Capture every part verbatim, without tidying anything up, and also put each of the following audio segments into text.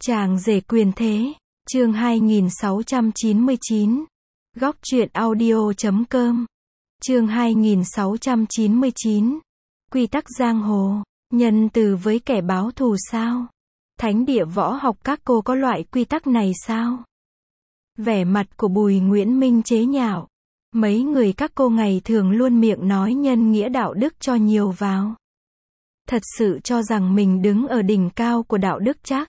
Chàng rể quyền thế, chương hai nghìn sáu trăm chín mươi chín. Góc truyện audio chấm com. Chương hai nghìn sáu trăm chín mươi chín. Quy tắc giang hồ, nhân từ với kẻ báo thù sao? Thánh địa võ học các cô có loại quy tắc này sao? Vẻ mặt của Bùi Nguyễn Minh chế nhạo. Mấy người các cô ngày thường luôn miệng nói nhân nghĩa đạo đức cho nhiều vào. Thật sự cho rằng mình đứng ở đỉnh cao của đạo đức chắc.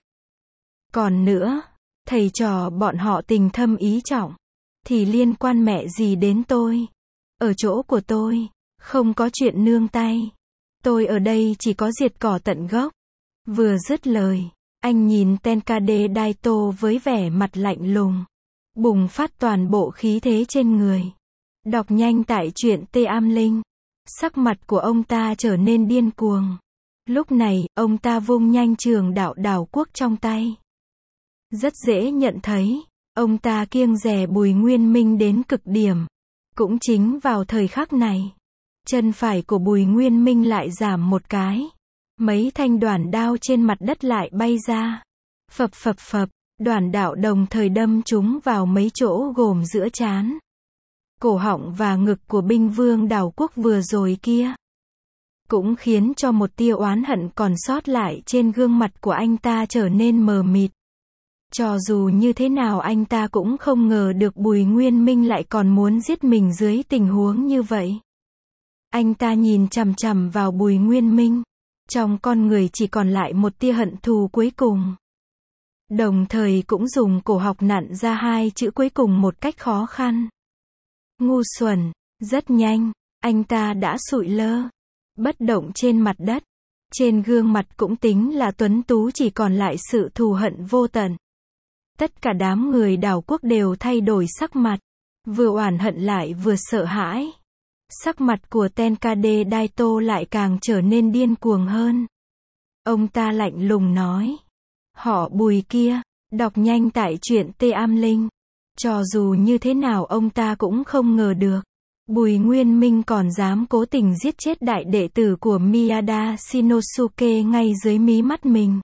Còn nữa, thầy trò bọn họ tình thâm ý trọng, thì liên quan mẹ gì đến tôi? Ở chỗ của tôi, không có chuyện nương tay. Tôi ở đây chỉ có diệt cỏ tận gốc. Vừa dứt lời, anh nhìn Tenkade Daito với vẻ mặt lạnh lùng, bùng phát toàn bộ khí thế trên người. Đọc nhanh tại truyện T Am Linh. Sắc mặt của ông ta trở nên điên cuồng. Lúc này, ông ta vung nhanh trường đạo đảo quốc trong tay. Rất dễ nhận thấy, ông ta kiêng dè Bùi Nguyên Minh đến cực điểm. Cũng chính vào thời khắc này, chân phải của Bùi Nguyên Minh lại giảm một cái. Mấy thanh đoản đao trên mặt đất lại bay ra. Phập phập phập, đoản đạo đồng thời đâm chúng vào mấy chỗ gồm giữa trán, cổ họng và ngực của binh vương đảo quốc vừa rồi kia. Cũng khiến cho một tia oán hận còn sót lại trên gương mặt của anh ta trở nên mờ mịt. Cho dù như thế nào anh ta cũng không ngờ được Bùi Nguyên Minh lại còn muốn giết mình dưới tình huống như vậy. Anh ta nhìn chằm chằm vào Bùi Nguyên Minh. Trong con người chỉ còn lại một tia hận thù cuối cùng. Đồng thời cũng dùng cổ học nặn ra hai chữ cuối cùng một cách khó khăn. Ngu xuẩn. Rất nhanh, anh ta đã sụi lơ, bất động trên mặt đất. Trên gương mặt cũng tính là tuấn tú chỉ còn lại sự thù hận vô tận. Tất cả đám người đảo quốc đều thay đổi sắc mặt, vừa oán hận lại vừa sợ hãi. Sắc mặt của Tenkade Daito lại càng trở nên điên cuồng hơn. Ông ta lạnh lùng nói. Họ Bùi kia, đọc nhanh tại truyện T Am Linh. Cho dù như thế nào ông ta cũng không ngờ được. Bùi Nguyên Minh còn dám cố tình giết chết đại đệ tử của Miyada Shinosuke ngay dưới mí mắt mình.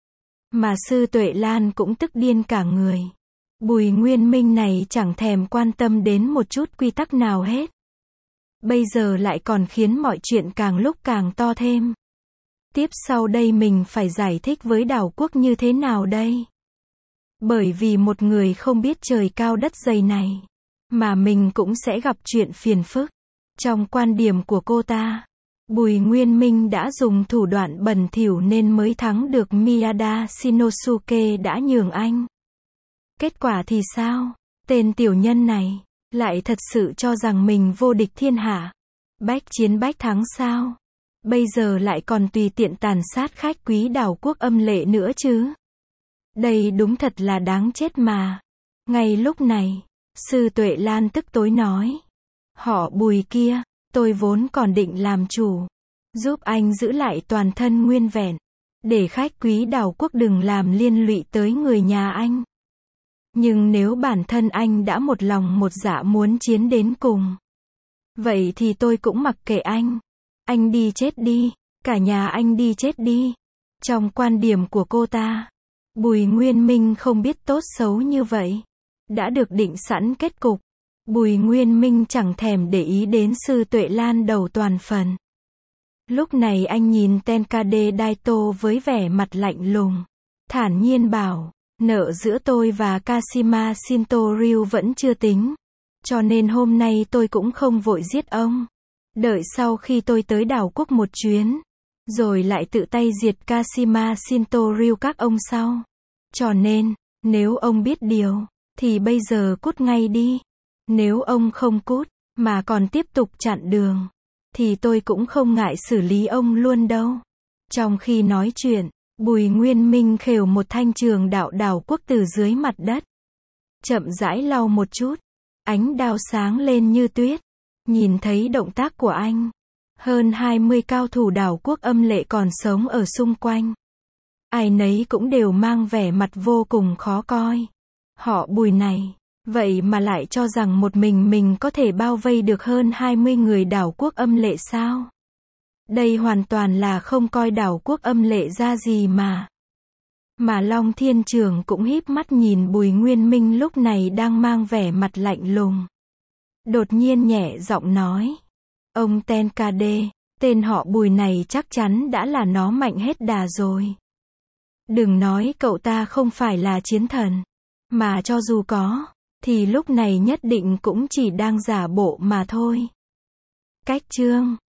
Mà Sư Tuệ Lan cũng tức điên cả người. Bùi Nguyên Minh này chẳng thèm quan tâm đến một chút quy tắc nào hết. Bây giờ lại còn khiến mọi chuyện càng lúc càng to thêm. Tiếp sau đây mình phải giải thích với đảo quốc như thế nào đây? Bởi vì một người không biết trời cao đất dày này, mà mình cũng sẽ gặp chuyện phiền phức. Trong quan điểm của cô ta, Bùi Nguyên Minh đã dùng thủ đoạn bẩn thỉu nên mới thắng được Miyada Shinosuke đã nhường anh. Kết quả thì sao? Tên tiểu nhân này lại thật sự cho rằng mình vô địch thiên hạ, bách chiến bách thắng sao? Bây giờ lại còn tùy tiện tàn sát khách quý đảo quốc âm lệ nữa chứ? Đây đúng thật là đáng chết mà. Ngay lúc này, Sư Tuệ Lan tức tối nói. Họ Bùi kia, tôi vốn còn định làm chủ, giúp anh giữ lại toàn thân nguyên vẹn, để khách quý đảo quốc đừng làm liên lụy tới người nhà anh. Nhưng nếu bản thân anh đã một lòng một dạ muốn chiến đến cùng, vậy thì tôi cũng mặc kệ anh. Anh đi chết đi, cả nhà anh đi chết đi. Trong quan điểm của cô ta, Bùi Nguyên Minh không biết tốt xấu như vậy. Đã được định sẵn kết cục. Bùi Nguyên Minh chẳng thèm để ý đến Sư Tuệ Lan đầu toàn phần. Lúc này anh nhìn Tenkade Daito với vẻ mặt lạnh lùng, thản nhiên bảo, nợ giữa tôi và Kashima Shintoryu vẫn chưa tính, cho nên hôm nay tôi cũng không vội giết ông. Đợi sau khi tôi tới đảo quốc một chuyến, rồi lại tự tay diệt Kashima Shintoryu các ông sau. Cho nên, nếu ông biết điều, thì bây giờ cút ngay đi. Nếu ông không cút, mà còn tiếp tục chặn đường, thì tôi cũng không ngại xử lý ông luôn đâu. Trong khi nói chuyện, Bùi Nguyên Minh khều một thanh trường đạo đảo quốc từ dưới mặt đất. Chậm rãi lau một chút, ánh đao sáng lên như tuyết. Nhìn thấy động tác của anh, hơn hai mươi cao thủ đảo quốc âm lệ còn sống ở xung quanh. Ai nấy cũng đều mang vẻ mặt vô cùng khó coi. Họ Bùi này, vậy mà lại cho rằng một mình mình có thể bao vây được hơn hai mươi người đảo quốc âm lệ sao? Đây hoàn toàn là không coi đảo quốc âm lệ ra gì mà. Mà Long Thiên Trường cũng híp mắt nhìn Bùi Nguyên Minh lúc này đang mang vẻ mặt lạnh lùng. Đột nhiên nhẹ giọng nói. Ông Ten ca đê, tên họ Bùi này chắc chắn đã là nó mạnh hết đà rồi. Đừng nói cậu ta không phải là chiến thần. Mà cho dù có, thì lúc này nhất định cũng chỉ đang giả bộ mà thôi. Cách chương